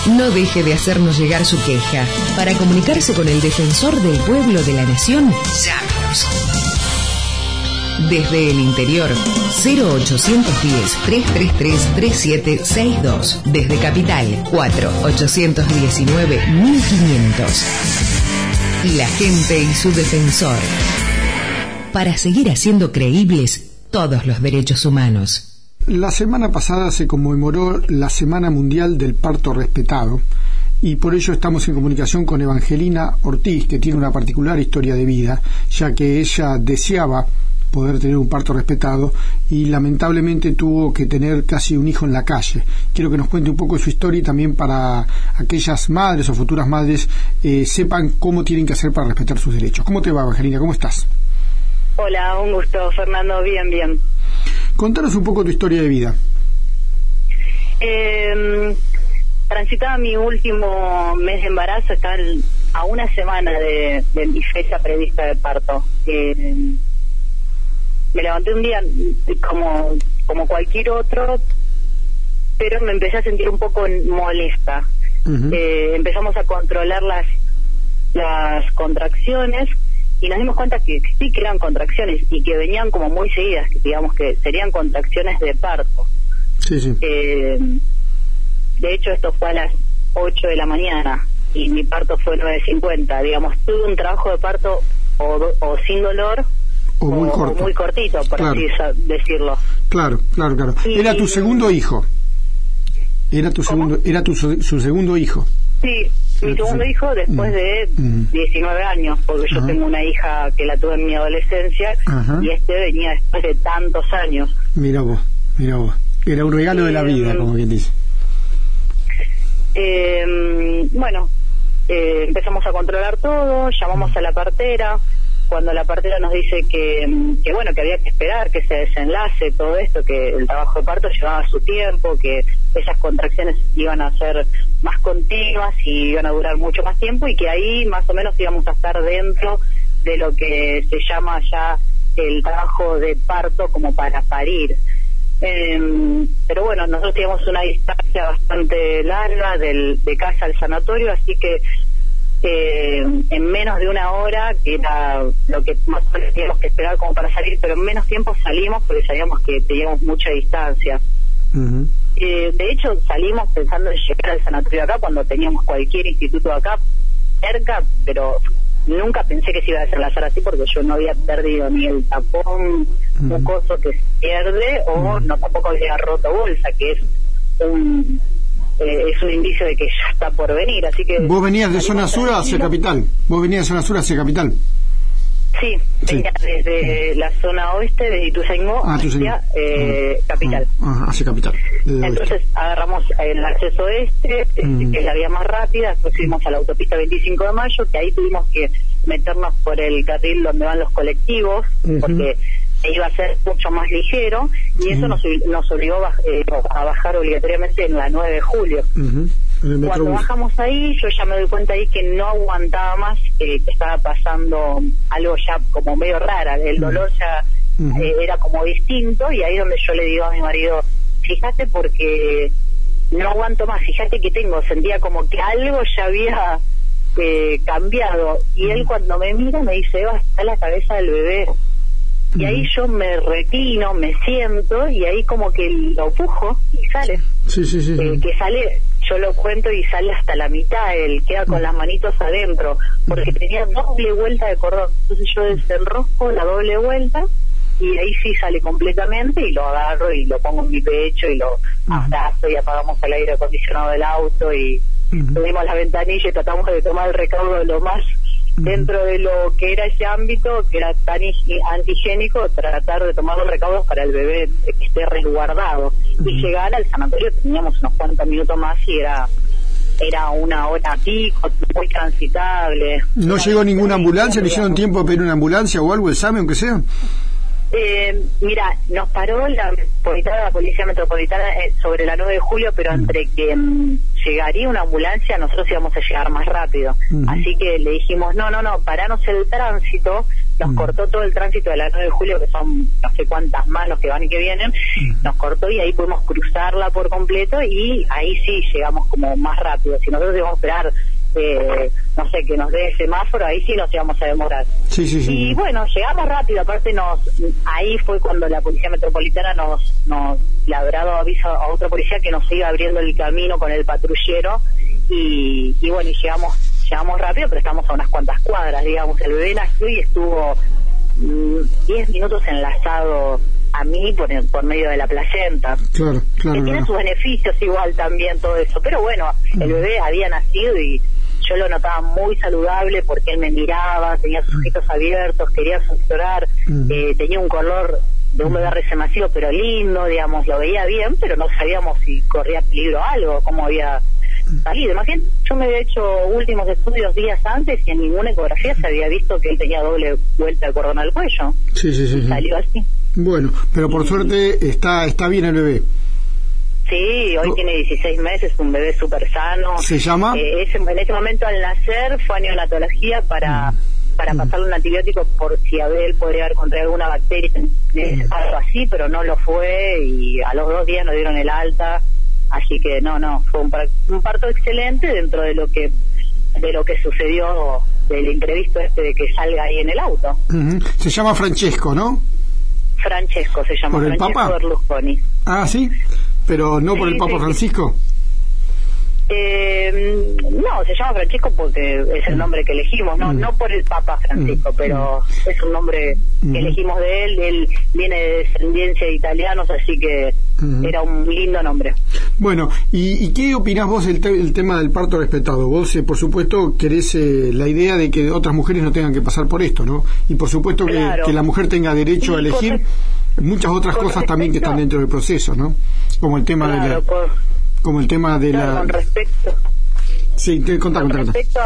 no deje de hacernos llegar su queja. Para comunicarse con el defensor del pueblo de la nación, llámenos. Desde el interior, 0810-333-3762. Desde Capital, 4-819-1500. La gente y su defensor. Para seguir haciendo creíbles todos los derechos humanos. La semana pasada se conmemoró la Semana Mundial del Parto Respetado y por ello estamos en comunicación con Evangelina Ortiz, que tiene una particular historia de vida, ya que ella deseaba poder tener un parto respetado y lamentablemente tuvo que tener casi un hijo en la calle. Quiero que nos cuente un poco de su historia y también para aquellas madres o futuras madres sepan cómo tienen que hacer para respetar sus derechos. ¿Cómo te va, Evangelina? ¿Cómo estás? Hola, un gusto, Fernando. Bien. Contanos un poco tu historia de vida. Transitaba mi último mes de embarazo, estaba a una semana de mi fecha prevista de parto. Me levanté un día como cualquier otro, pero me empecé a sentir un poco molesta. Uh-huh. Empezamos a controlar las contracciones y nos dimos cuenta que sí que eran contracciones y que venían como muy seguidas, que digamos que serían contracciones de parto. Sí. De hecho, esto fue a las 8 de la mañana y mi parto fue 9:50. Digamos, tuve un trabajo de parto o sin dolor o muy corto, o muy cortito, por así decirlo. Claro. Era tu segundo hijo. Era su segundo hijo. Sí. Mi segundo hijo después de 19 años, porque yo tengo una hija que la tuve en mi adolescencia y venía después de tantos años. Mira vos. Era un regalo de la vida, como quien dice. Empezamos a controlar todo, llamamos a la partera. Cuando la partera nos dice que había que esperar que se desenlace todo esto, que el trabajo de parto llevaba su tiempo, que esas contracciones iban a ser más continuas y iban a durar mucho más tiempo y que ahí más o menos íbamos a estar dentro de lo que se llama ya el trabajo de parto como para parir. Pero bueno, nosotros teníamos una distancia bastante larga de casa al sanatorio, así que en menos de una hora, que era lo que más o menos teníamos que esperar como para salir, pero en menos tiempo salimos porque sabíamos que teníamos mucha distancia. Uh-huh. De hecho, salimos pensando en llegar al sanatorio acá cuando teníamos cualquier instituto acá cerca, pero nunca pensé que se iba a desenlazar así porque yo no había perdido ni el tapón mucoso que se pierde o no tampoco había roto bolsa, que es un indicio de que ya está por venir, así que... ¿Vos venías de zona sur hacia capital? Sí, venía desde la zona oeste, de Ituzaingó hacia capital. Hacia capital. Entonces agarramos el acceso este, que es la vía más rápida, después subimos a la autopista 25 de Mayo, que ahí tuvimos que meternos por el carril donde van los colectivos, porque iba a ser mucho más ligero, y eso nos obligó a bajar obligatoriamente en la 9 de julio. Cuando bajamos ahí, yo ya me doy cuenta ahí que no aguantaba más, que estaba pasando algo ya como medio rara, el dolor ya era como distinto, y ahí es donde yo le digo a mi marido, fíjate porque no aguanto más, fíjate que sentía como que algo ya había cambiado, y él cuando me mira me dice, Eva, está la cabeza del bebé. Y ahí yo me reclino, me siento, y ahí como que lo pujo y sale. Sí. Que sale, yo lo cuento y sale hasta la mitad, él queda con las manitos adentro, porque tenía doble vuelta de cordón. Entonces yo desenrosco la doble vuelta y ahí sí sale completamente y lo agarro y lo pongo en mi pecho y lo abrazo y apagamos el aire acondicionado del auto y subimos la ventanilla y tratamos de tomar el recaudo de lo más dentro de lo que era ese ámbito, que era tan antihigiénico, tratar de tomar los recaudos para el bebé que esté resguardado. Y llegar al sanatorio teníamos unos cuantos minutos más y era una hora pico, muy transitable. ¿No llegó ninguna ambulancia? ¿Le hicieron tiempo de pedir una ambulancia o algo, examen, aunque sea? Mira, nos paró la Policía Metropolitana sobre la 9 de julio, pero entre que llegaría una ambulancia, nosotros íbamos a llegar más rápido. Así que le dijimos, no, paranos el tránsito. Nos cortó todo el tránsito de la 9 de julio, que son no sé cuántas manos que van y que vienen. Nos cortó y ahí pudimos cruzarla por completo y ahí sí llegamos como más rápido. Si nosotros íbamos a esperar, no sé, que nos dé el semáforo, ahí sí nos íbamos a demorar. Sí. Y bueno, llegamos rápido. Aparte ahí fue cuando la Policía Metropolitana nos le habrá dado aviso a otra policía que nos iba abriendo el camino con el patrullero. Y bueno, y llegamos rápido, pero estamos a unas cuantas cuadras, digamos. El bebé nació y estuvo 10 minutos enlazado a mí por medio de la placenta. Claro. Que tiene sus beneficios igual también todo eso. Pero bueno, el bebé había nacido y yo lo notaba muy saludable porque él me miraba, tenía sus ojitos abiertos, quería succionar, tenía un color de un bebé recién nacido, pero lindo, digamos, lo veía bien, pero no sabíamos si corría peligro o algo, cómo había salido. Imagínate, yo me había hecho últimos estudios días antes y en ninguna ecografía se había visto que él tenía doble vuelta de cordón al cuello. Sí. Salió así. Bueno, pero por suerte está bien el bebé. Sí, hoy tiene 16 meses, un bebé súper sano. ¿Se llama? En ese momento al nacer fue a neonatología para pasarle un antibiótico por si él podría haber contraído alguna bacteria, algo así, pero no lo fue y a los 2 días nos dieron el alta. Así que fue un parto excelente dentro de lo que sucedió, del imprevisto de que salga ahí en el auto. Se llama Francesco, ¿no? Francesco se llama. ¿Por el Francesco Papa? Berlusconi. Ah, sí, pero no por el Papa Francisco. No, se llama Francesco porque es el nombre que elegimos, no por el Papa Francisco, pero es un nombre que elegimos de él. Él viene de descendencia de italianos, así que era un lindo nombre. Bueno, ¿y qué opinás vos del tema del parto respetado? Vos, por supuesto, querés la idea de que otras mujeres no tengan que pasar por esto, ¿no? Y por supuesto que la mujer tenga derecho a elegir muchas otras cosas también que están dentro del proceso, ¿no? Como el tema de la... Con respecto... Sí, contá. Respecto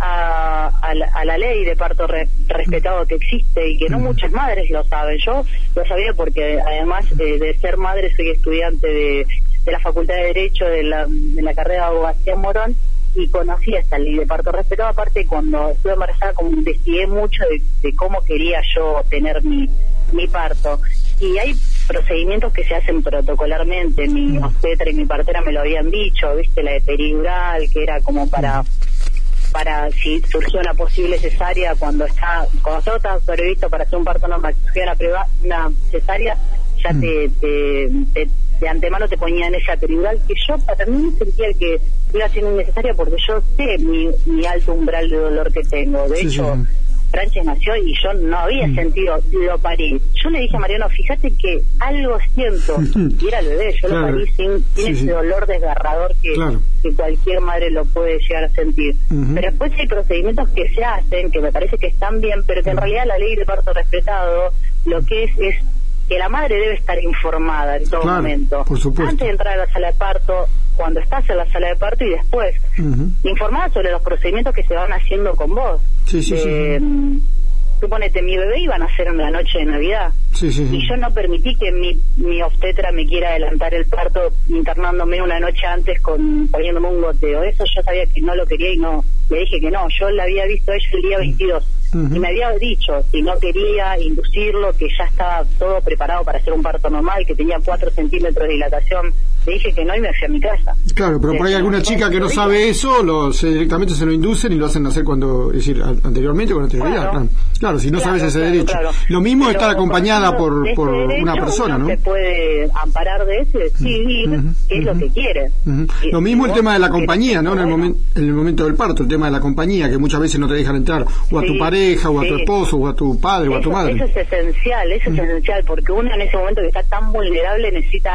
a la ley de parto respetado que existe y que no muchas madres lo saben. Yo lo sabía porque además de ser madre soy estudiante de la Facultad de Derecho de la carrera de Abogacía en Morón y conocí esta ley de parto respetado. Aparte, cuando estuve embarazada, como investigué mucho de cómo quería yo tener mi parto. Y hay procedimientos que se hacen protocolarmente. Mi obstetra y mi partera me lo habían dicho, viste, la de peridural, que era como para si surgió una posible cesárea, cuando todo está previsto para hacer un parto normal, si surgió una cesárea, ya de antemano te ponían esa peridural, que yo para mí sentía que iba a ser innecesaria porque yo sé mi alto umbral de dolor que tengo. De hecho, Frances nació y yo no había sentido, lo parí. Yo le dije a Mariano, fíjate que algo siento, y era el bebé, yo lo parí sin ese dolor desgarrador que cualquier madre lo puede llegar a sentir. Pero después hay procedimientos que se hacen, que me parece que están bien, pero que en realidad la ley de parto respetado lo que es que la madre debe estar informada en todo momento, antes de entrar a la sala de parto, cuando estás en la sala de parto y después, informada sobre los procedimientos que se van haciendo con vos. Suponete, mi bebé iba a nacer en la noche de Navidad y yo no permití que mi obstetra me quiera adelantar el parto internándome una noche antes poniéndome un goteo. Eso yo sabía que no lo quería y no le dije que no. Yo la había visto a ella el día 22 y me había dicho si no quería inducirlo, que ya estaba todo preparado para hacer un parto normal, que tenía 4 centímetros de dilatación. Le dije que no y me fui a mi casa. Claro, pero por ahí alguna chica que no sabe eso, directamente se lo inducen y lo hacen hacer anteriormente con anterioridad. Claro, si no sabes ese derecho. Lo mismo estar acompañada por una persona, ¿no? Se puede amparar de eso y decidir qué es lo que quiere. Lo mismo el tema de la compañía, ¿no? En el momento del parto, el tema de la compañía, que muchas veces no te dejan entrar o a tu pareja, o a tu esposo, o a tu padre, o a tu madre. Eso es esencial, porque uno en ese momento que está tan vulnerable necesita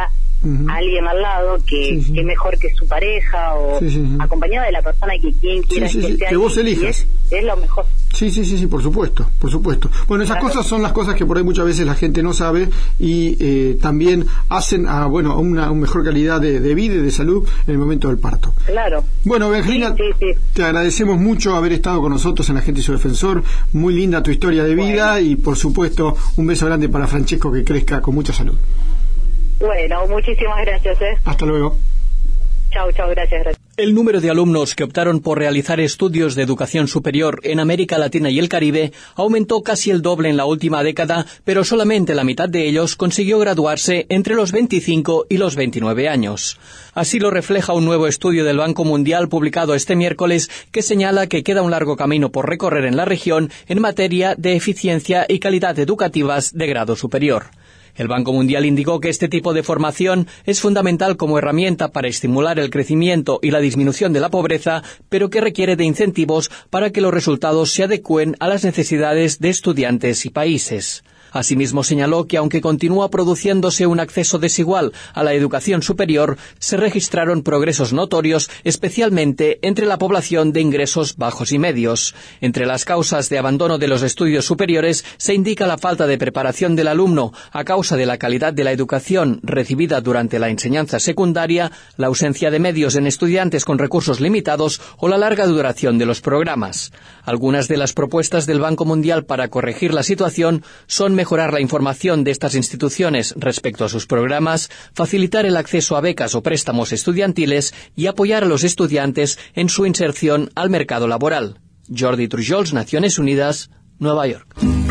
alguien al lado que mejor que su pareja o acompañado de la persona que quien quiera que sea, que vos elijas. Es lo mejor. Sí, por supuesto. Bueno, esas cosas son las cosas que por ahí muchas veces la gente no sabe y también hacen a una mejor calidad de vida y de salud en el momento del parto. Claro. Bueno, Evangelina, te agradecemos mucho haber estado con nosotros en Agente y su Defensor. Muy linda tu historia de vida y, por supuesto, un beso grande para Francesco, que crezca con mucha salud. Bueno, muchísimas gracias. Hasta luego. Chao, gracias. El número de alumnos que optaron por realizar estudios de educación superior en América Latina y el Caribe aumentó casi el doble en la última década, pero solamente la mitad de ellos consiguió graduarse entre los 25 y los 29 años. Así lo refleja un nuevo estudio del Banco Mundial publicado este miércoles que señala que queda un largo camino por recorrer en la región en materia de eficiencia y calidad educativas de grado superior. El Banco Mundial indicó que este tipo de formación es fundamental como herramienta para estimular el crecimiento y la disminución de la pobreza, pero que requiere de incentivos para que los resultados se adecúen a las necesidades de estudiantes y países. Asimismo, señaló que aunque continúa produciéndose un acceso desigual a la educación superior, se registraron progresos notorios, especialmente entre la población de ingresos bajos y medios. Entre las causas de abandono de los estudios superiores se indica la falta de preparación del alumno a causa de la calidad de la educación recibida durante la enseñanza secundaria, la ausencia de medios en estudiantes con recursos limitados o la larga duración de los programas. Algunas de las propuestas del Banco Mundial para corregir la situación son mejorar la información de estas instituciones respecto a sus programas, facilitar el acceso a becas o préstamos estudiantiles y apoyar a los estudiantes en su inserción al mercado laboral. Jordi Trujols, Naciones Unidas, Nueva York.